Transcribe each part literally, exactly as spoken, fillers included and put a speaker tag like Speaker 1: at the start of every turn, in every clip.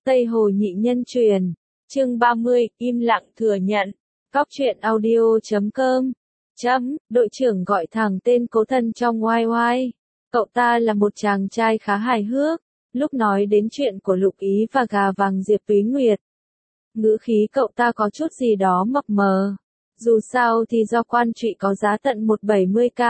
Speaker 1: Tây Hồ Nhị Nhân Truyền, chương ba mươi, im lặng thừa nhận. Cóc truyện audio chấm com. Chấm, đội trưởng gọi thẳng tên Cố Thân trong oai oai. Cậu ta là một chàng trai khá hài hước, lúc nói đến chuyện của Lục Ý và gà vàng Diệp Túy Nguyệt. Ngữ khí cậu ta có chút gì đó mập mờ. Dù sao thì do quan trụy có giá tận một trăm bảy mươi k.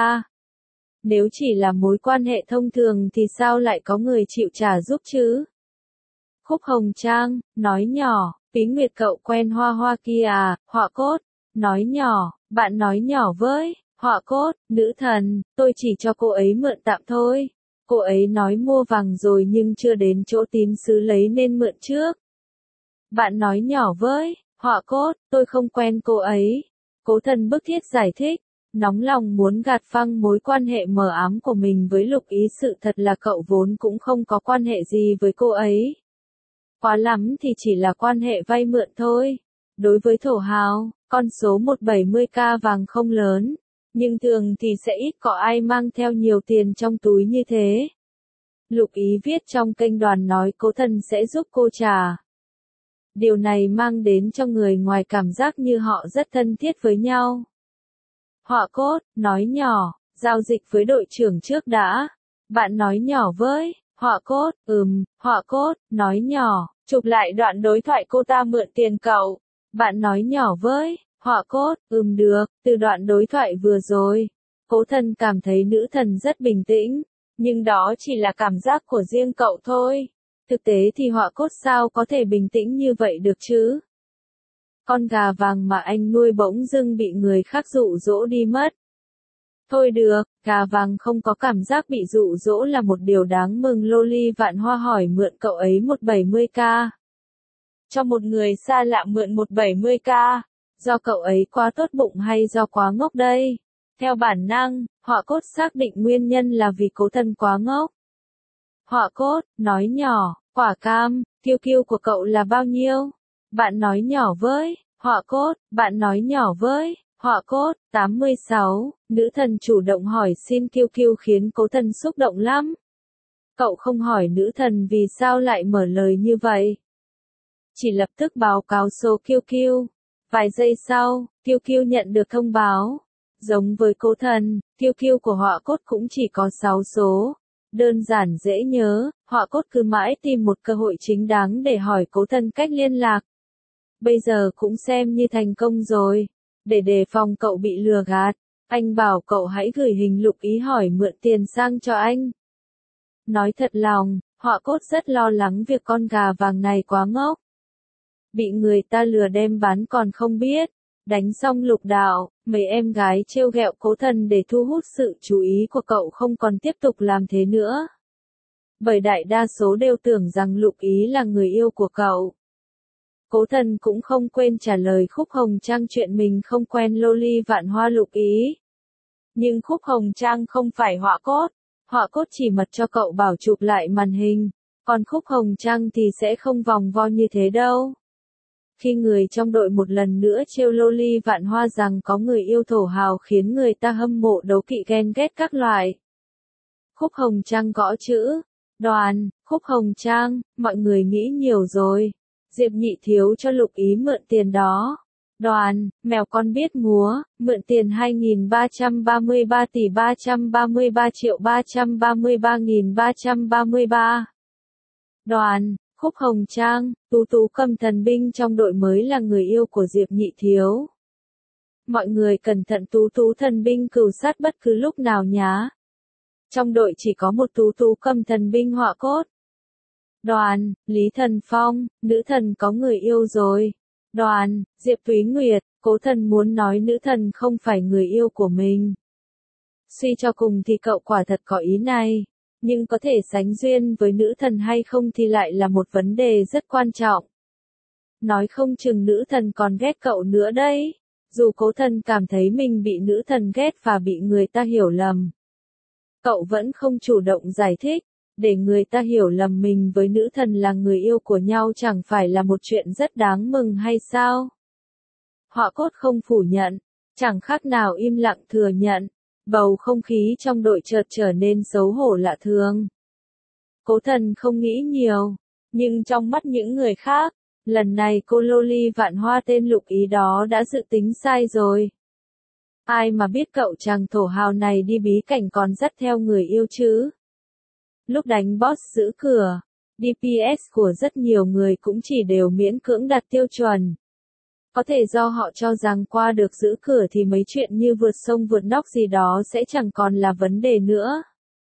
Speaker 1: Nếu chỉ là mối quan hệ thông thường thì sao lại có người chịu trả giúp chứ? Khúc Hồng Trang, nói nhỏ, Túy Nguyệt cậu quen Hoa Hoa kia à, Họa Cốt, nói nhỏ, bạn nói nhỏ với, Họa Cốt, nữ thần, tôi chỉ cho cô ấy mượn tạm thôi. Cô ấy nói mua vàng rồi nhưng chưa đến chỗ tín sứ lấy nên mượn trước. Bạn nói nhỏ với, Họa Cốt, tôi không quen cô ấy. Cố Thân bức thiết giải thích, nóng lòng muốn gạt phăng mối quan hệ mờ ám của mình với Lục Ý. Sự thật là cậu vốn cũng không có quan hệ gì với cô ấy. Quá lắm thì chỉ là quan hệ vay mượn thôi. Đối với thổ hào, con số một trăm bảy mươi k vàng không lớn, nhưng thường thì sẽ ít có ai mang theo nhiều tiền trong túi như thế. Lục Ý viết trong kênh đoàn nói Cố Thân sẽ giúp cô trả. Điều này mang đến cho người ngoài cảm giác như họ rất thân thiết với nhau. Họa Cốt, nói nhỏ, giao dịch với đội trưởng trước đã. Bạn nói nhỏ với, Họa Cốt, ừm, Họa Cốt, nói nhỏ, chụp lại đoạn đối thoại cô ta mượn tiền cậu. Bạn nói nhỏ với, Họa Cốt, ừm được, từ đoạn đối thoại vừa rồi. Cố Thân cảm thấy nữ thần rất bình tĩnh, nhưng đó chỉ là cảm giác của riêng cậu thôi. Thực tế thì Họa Cốt sao có thể bình tĩnh như vậy được chứ? Con gà vàng mà anh nuôi bỗng dưng bị người khác dụ dỗ đi mất. Thôi được, gà vàng không có cảm giác bị dụ dỗ là một điều đáng mừng. Loli Vạn Hoa hỏi mượn cậu ấy một trăm bảy mươi k. Cho một người xa lạ mượn một trăm bảy mươi k, do cậu ấy quá tốt bụng hay do quá ngốc đây? Theo bản năng, Họa Cốt xác định nguyên nhân là vì Cố Thân quá ngốc. Họa Cốt, nói nhỏ, quả cam, kiêu kiêu của cậu là bao nhiêu? Bạn nói nhỏ với, Họa Cốt, bạn nói nhỏ với, Họa Cốt, tám mươi sáu, nữ thần chủ động hỏi xin kiêu kiêu khiến Cố Thân xúc động lắm. Cậu không hỏi nữ thần vì sao lại mở lời như vậy. Chỉ lập tức báo cáo số kiêu kiêu. Vài giây sau, kiêu kiêu nhận được thông báo. Giống với Cố Thân, kiêu kiêu của Họa Cốt cũng chỉ có sáu số. Đơn giản dễ nhớ, Họa Cốt cứ mãi tìm một cơ hội chính đáng để hỏi Cố Thân cách liên lạc. Bây giờ cũng xem như thành công rồi. Để đề phòng cậu bị lừa gạt, anh bảo cậu hãy gửi hình Lục Ý hỏi mượn tiền sang cho anh. Nói thật lòng, Họa Cốt rất lo lắng việc con gà vàng này quá ngốc. Bị người ta lừa đem bán còn không biết. Đánh xong lục đạo, mấy em gái trêu ghẹo Cố Thân để thu hút sự chú ý của cậu không còn tiếp tục làm thế nữa. Bởi đại đa số đều tưởng rằng Lục Ý là người yêu của cậu. Cố Thân cũng không quên trả lời Khúc Hồng Trang chuyện mình không quen Loli Vạn Hoa Lục Ý. Nhưng Khúc Hồng Trang không phải Họa Cốt. Họa Cốt chỉ mật cho cậu bảo chụp lại màn hình. Còn Khúc Hồng Trang thì sẽ không vòng vo như thế đâu. Khi người trong đội một lần nữa trêu Loli Vạn Hoa rằng có người yêu thổ hào khiến người ta hâm mộ đấu kỵ ghen ghét các loại. Khúc Hồng Trang gõ chữ. Đoàn, Khúc Hồng Trang, mọi người nghĩ nhiều rồi. Diệp Nhị Thiếu cho Lục Ý mượn tiền đó. Đoàn, mèo con biết múa, mượn tiền hai nghìn ba trăm ba mươi ba tỷ ba trăm ba mươi ba triệu ba trăm ba mươi ba nghìn ba trăm ba mươi ba. Đoàn, Khúc Hồng Trang, Tú Tú Cầm thần binh trong đội mới là người yêu của Diệp Nhị Thiếu. Mọi người cẩn thận, Tú Tú thần binh cừu sát bất cứ lúc nào nhá. Trong đội chỉ có một Tú Tú Cầm thần binh Họa Cốt. Đoàn, Lý Thần Phong, nữ thần có người yêu rồi. Đoàn, Diệp Túy Nguyệt, Cố Thân muốn nói nữ thần không phải người yêu của mình. Suy cho cùng thì cậu quả thật có ý này. Nhưng có thể sánh duyên với nữ thần hay không thì lại là một vấn đề rất quan trọng. Nói không chừng nữ thần còn ghét cậu nữa đấy. Dù Cố Thân cảm thấy mình bị nữ thần ghét và bị người ta hiểu lầm, cậu vẫn không chủ động giải thích. Để người ta hiểu lầm mình với nữ thần là người yêu của nhau chẳng phải là một chuyện rất đáng mừng hay sao? Họa Cốt không phủ nhận, chẳng khác nào im lặng thừa nhận. Bầu không khí trong đội chợt trở nên xấu hổ lạ thường. Cố Thân không nghĩ nhiều, Nhưng trong mắt những người khác, lần này cô loli vạn hoa tên Lục Ý đó đã dự tính sai rồi. Ai mà biết cậu chàng thổ hào này đi bí cảnh còn dắt theo người yêu chứ. Lúc đánh boss giữ cửa, đê pê ét của rất nhiều người cũng chỉ đều miễn cưỡng đạt tiêu chuẩn. Có thể do họ cho rằng qua được giữ cửa thì mấy chuyện như vượt sông vượt nóc gì đó sẽ chẳng còn là vấn đề nữa.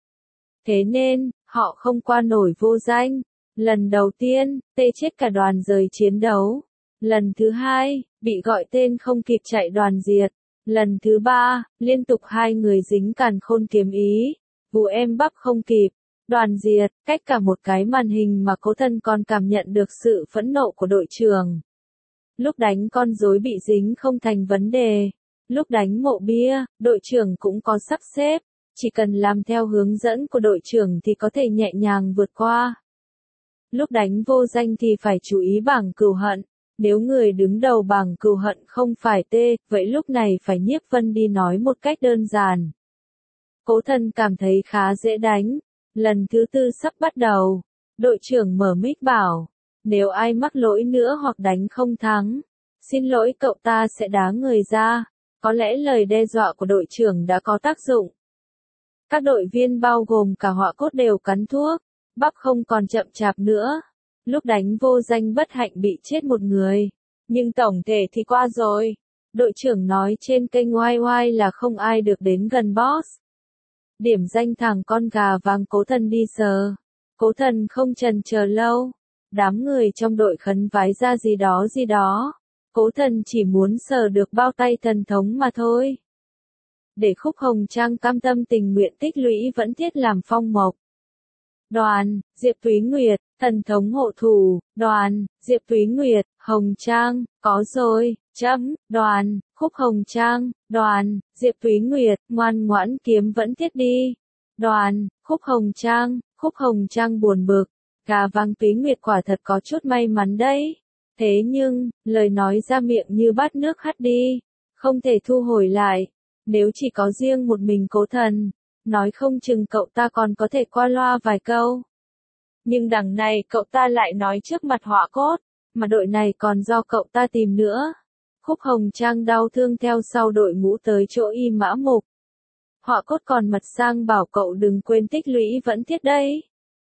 Speaker 1: Thế nên, họ không qua nổi vô danh. Lần đầu tiên, tê chết cả đoàn rời chiến đấu. Lần thứ hai, bị gọi tên không kịp chạy đoàn diệt. Lần thứ ba, liên tục hai người dính càn khôn kiếm ý. Vụ em bắp không kịp. Đoàn diệt, cách cả một cái màn hình mà Cố Thân còn cảm nhận được sự phẫn nộ của đội trưởng. Lúc đánh con rối bị dính không thành vấn đề. Lúc đánh mộ bia, đội trưởng cũng có sắp xếp. Chỉ cần làm theo hướng dẫn của đội trưởng thì có thể nhẹ nhàng vượt qua. Lúc đánh vô danh thì phải chú ý bảng cừu hận. Nếu người đứng đầu bảng cừu hận không phải T, vậy lúc này phải Nhiếp Vân đi nói một cách đơn giản. Cố Thân cảm thấy khá dễ đánh. Lần thứ tư sắp bắt đầu. Đội trưởng mở mic bảo. Nếu ai mắc lỗi nữa hoặc đánh không thắng, xin lỗi cậu ta sẽ đá người ra. Có lẽ lời đe dọa của đội trưởng đã có tác dụng. Các đội viên bao gồm cả Họa Cốt đều cắn thuốc. Bắp không còn chậm chạp nữa. Lúc đánh vô danh bất hạnh bị chết một người. Nhưng tổng thể thì qua rồi. Đội trưởng nói trên kênh oai oai là không ai được đến gần boss. Điểm danh thằng con gà vàng Cố Thân đi sờ. Cố Thân không chần chờ lâu. Đám người trong đội khấn vái ra gì đó gì đó. Cố Thân chỉ muốn sờ được bao tay thần thống mà thôi. Để Khúc Hồng Trang cam tâm tình nguyện tích lũy vẫn thiết làm phong mộc. Đoàn, Diệp Túy Nguyệt, thần thống hộ thủ. Đoàn, Diệp Túy Nguyệt, Hồng Trang, có rồi, chấm. Đoàn, Khúc Hồng Trang. Đoàn, Diệp Túy Nguyệt, ngoan ngoãn kiếm vẫn thiết đi. Đoàn, Khúc Hồng Trang. Khúc Hồng Trang buồn bực. Gà vàng Túy Nguyệt quả thật có chút may mắn đấy. Thế nhưng, lời nói ra miệng như bát nước hắt đi. Không thể thu hồi lại. Nếu chỉ có riêng một mình Cố Thần, nói không chừng cậu ta còn có thể qua loa vài câu. Nhưng đằng này cậu ta lại nói trước mặt Họa Cốt, mà đội này còn do cậu ta tìm nữa. Khúc Hồng Trang đau thương theo sau đội ngũ tới chỗ Y Mã Mục. Họa Cốt còn mật sang bảo cậu đừng quên tích lũy vẫn thiết đấy.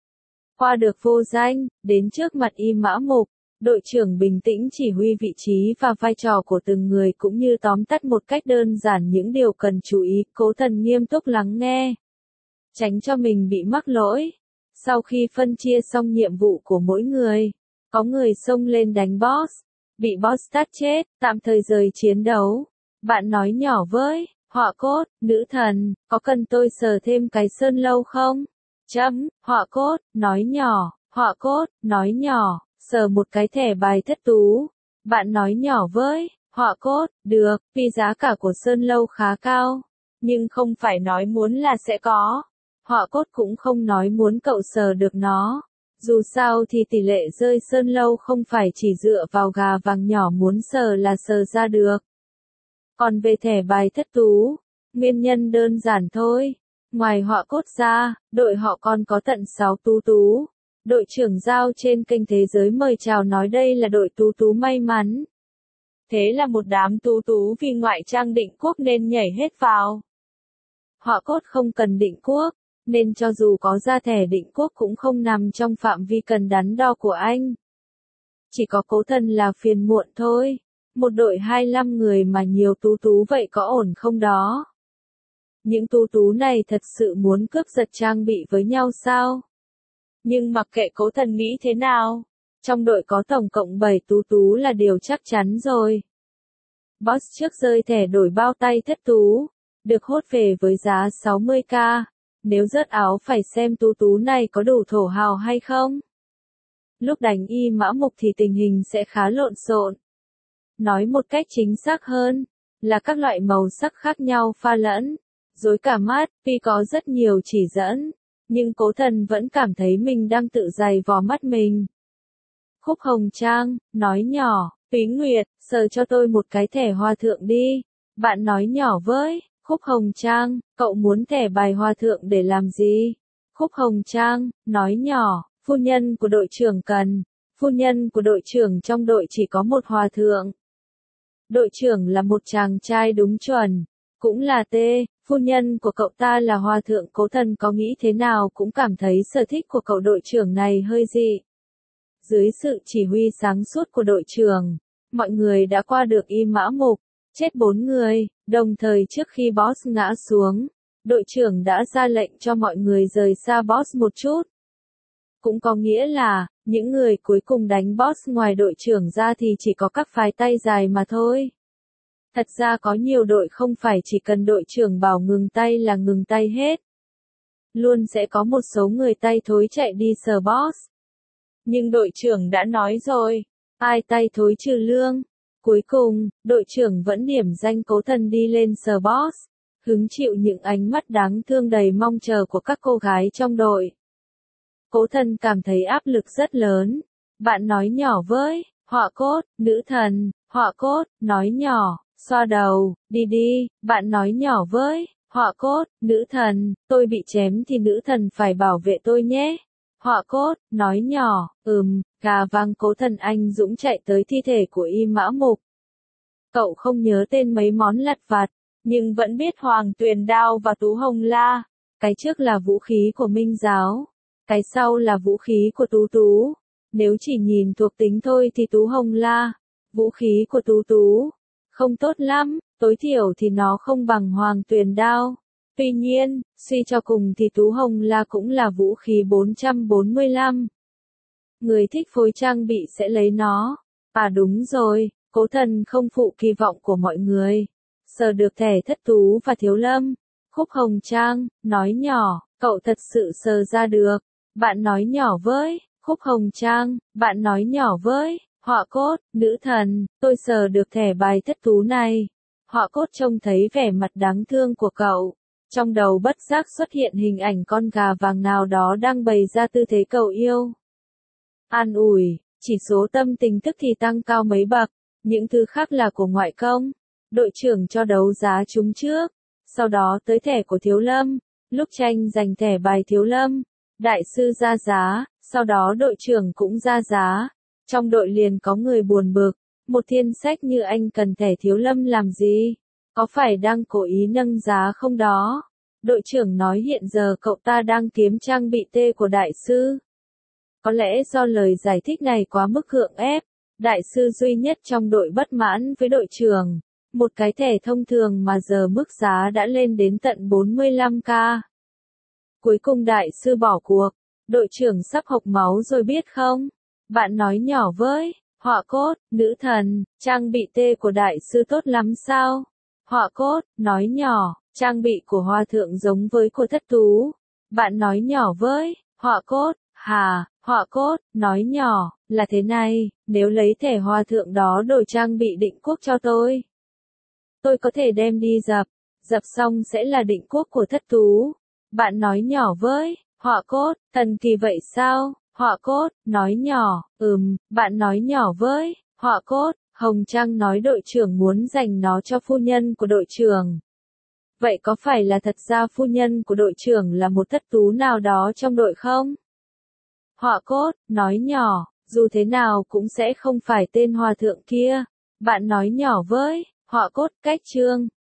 Speaker 1: Qua được vô danh, đến trước mặt Y Mã Mục, đội trưởng bình tĩnh chỉ huy vị trí và vai trò của từng người cũng như tóm tắt một cách đơn giản những điều cần chú ý. Cố Thần nghiêm túc lắng nghe, tránh cho mình bị mắc lỗi. Sau khi phân chia xong nhiệm vụ của mỗi người, có người xông lên đánh boss, bị boss tát chết, tạm thời rời chiến đấu. Bạn nói nhỏ với Họa Cốt, nữ thần, có cần tôi sờ thêm cái sơn lâu không? Chấm, Họa Cốt, nói nhỏ, Họa Cốt, nói nhỏ, sờ một cái thẻ bài thất tú. Bạn nói nhỏ với Họa Cốt, được, vì giá cả của sơn lâu khá cao, nhưng không phải nói muốn là sẽ có. Họa Cốt cũng không nói muốn cậu sờ được nó. Dù sao thì tỷ lệ rơi sơn lâu không phải chỉ dựa vào gà vàng nhỏ muốn sờ là sờ ra được. Còn về thẻ bài thất tú, nguyên nhân đơn giản thôi. Ngoài Họa Cốt ra, đội họ còn có tận sáu tú tú. Đội trưởng giao trên kênh Thế Giới mời chào nói đây là đội tú tú may mắn. Thế là một đám tú tú vì ngoại trang định quốc nên nhảy hết vào. Họa Cốt không cần định quốc, nên cho dù có ra thẻ định quốc cũng không nằm trong phạm vi cần đắn đo của anh. Chỉ có Cố Thần là phiền muộn thôi. Một đội hai mươi lăm người mà nhiều tú tú vậy có ổn không đó? Những tú tú này thật sự muốn cướp giật trang bị với nhau sao? Nhưng mặc kệ Cố Thần nghĩ thế nào, trong đội có tổng cộng bảy tú tú là điều chắc chắn rồi. Boss trước rơi thẻ đổi bao tay thất tú, được hốt về với giá sáu mươi k. Nếu rớt áo phải xem tú tú này có đủ thổ hào hay không. Lúc đánh Y Mã Mục thì tình hình sẽ khá lộn xộn. Nói một cách chính xác hơn, là các loại màu sắc khác nhau pha lẫn, rối cả mắt. Tuy có rất nhiều chỉ dẫn, nhưng Cố Thần vẫn cảm thấy mình đang tự giày vò mắt mình. Khúc Hồng Trang, nói nhỏ, Túy Nguyệt, sờ cho tôi một cái thẻ hòa thượng đi. Bạn nói nhỏ với Khúc Hồng Trang, cậu muốn thẻ bài hòa thượng để làm gì? Khúc Hồng Trang, nói nhỏ, Phu nhân của đội trưởng cần. Phu nhân của đội trưởng trong đội chỉ có một hòa thượng. Đội trưởng là một chàng trai đúng chuẩn. Cũng là tê, phu nhân của cậu ta là hòa thượng Cố Thần có nghĩ thế nào cũng cảm thấy sở thích của cậu đội trưởng này hơi dị. Dưới sự chỉ huy sáng suốt của đội trưởng, mọi người đã qua được Y Mã Mục, chết bốn người, đồng thời trước khi boss ngã xuống, đội trưởng đã ra lệnh cho mọi người rời xa boss một chút. Cũng có nghĩa là, những người cuối cùng đánh boss ngoài đội trưởng ra thì chỉ có các phái tay dài mà thôi. Thật ra có nhiều đội không phải chỉ cần đội trưởng bảo ngừng tay là ngừng tay hết. Luôn sẽ có một số người tay thối chạy đi sờ boss. Nhưng đội trưởng đã nói rồi, ai tay thối trừ lương. Cuối cùng, đội trưởng vẫn điểm danh Cố Thần đi lên sờ boss, hứng chịu những ánh mắt đáng thương đầy mong chờ của các cô gái trong đội. Cố Thần cảm thấy áp lực rất lớn. Bạn nói nhỏ với, Họa Cốt, nữ thần, Họa Cốt, nói nhỏ, xoa đầu, đi đi, bạn nói nhỏ với, Họa Cốt, nữ thần, tôi bị chém thì nữ thần phải bảo vệ tôi nhé. Họa Cốt, nói nhỏ, ừm, gà vang. Cố Thần anh dũng chạy tới thi thể của Y Mã Mục. Cậu không nhớ tên mấy món lặt vặt, nhưng vẫn biết Hoàng Tuyền Đao và Tú Hồng La. Cái trước là vũ khí của Minh Giáo, cái sau là vũ khí của Tú Tú. Nếu chỉ nhìn thuộc tính thôi thì Tú Hồng La, vũ khí của Tú Tú, không tốt lắm, tối thiểu thì nó không bằng Hoàng Tuyền Đao. Tuy nhiên, suy cho cùng thì Tú Hồng La cũng là vũ khí bốn trăm bốn mươi lăm. Người thích phối trang bị sẽ lấy nó. À đúng rồi, Cố Thần không phụ kỳ vọng của mọi người. Sờ được thẻ Thất Tú và Thiếu Lâm. Khúc Hồng Trang, nói nhỏ, cậu thật sự sờ ra được. Bạn nói nhỏ với, Khúc Hồng Trang, bạn nói nhỏ với, Họa Cốt, nữ thần, tôi sờ được thẻ bài Thất Tú này. Họa Cốt trông thấy vẻ mặt đáng thương của cậu. Trong đầu bất giác xuất hiện hình ảnh con gà vàng nào đó đang bày ra tư thế cầu yêu. An ủi, chỉ số tâm tình tức thì tăng cao mấy bậc, những thứ khác là của ngoại công. Đội trưởng cho đấu giá chúng trước, sau đó tới thẻ của Thiếu Lâm, lúc tranh giành thẻ bài Thiếu Lâm, đại sư ra giá, sau đó đội trưởng cũng ra giá. Trong đội liền có người buồn bực, một thiên sách như anh cần thẻ Thiếu Lâm làm gì? Có phải đang cố ý nâng giá không đó? Đội trưởng nói hiện giờ cậu ta đang kiếm trang bị tê của đại sư. Có lẽ do lời giải thích này quá mức gượng ép, đại sư duy nhất trong đội bất mãn với đội trưởng. Một cái thẻ thông thường mà giờ mức giá đã lên đến tận bốn mươi lăm k. Cuối cùng đại sư bỏ cuộc, đội trưởng sắp hộc máu rồi biết không? Bạn nói nhỏ với, Họa Cốt, nữ thần, trang bị tê của đại sư tốt lắm sao? Họa Cốt, nói nhỏ, trang bị của Hòa Thượng giống với của Thất Tú. Bạn nói nhỏ với, Họa Cốt, hà, Họa Cốt, nói nhỏ, là thế này, nếu lấy thẻ Hòa Thượng đó đổi trang bị định quốc cho tôi. Tôi có thể đem đi dập, dập xong sẽ là định quốc của Thất Tú. Bạn nói nhỏ với, Họa Cốt, thần kỳ vậy sao? Họa Cốt, nói nhỏ, ừm, bạn nói nhỏ với, Họa Cốt, Hồng Trang nói đội trưởng muốn dành nó cho phu nhân của đội trưởng. Vậy có phải là thật ra phu nhân của đội trưởng là một Thất Tú nào đó trong đội không? Họa Cốt, nói nhỏ, dù thế nào cũng sẽ không phải tên hòa thượng kia. Bạn nói nhỏ với, Họa Cốt, cách chương.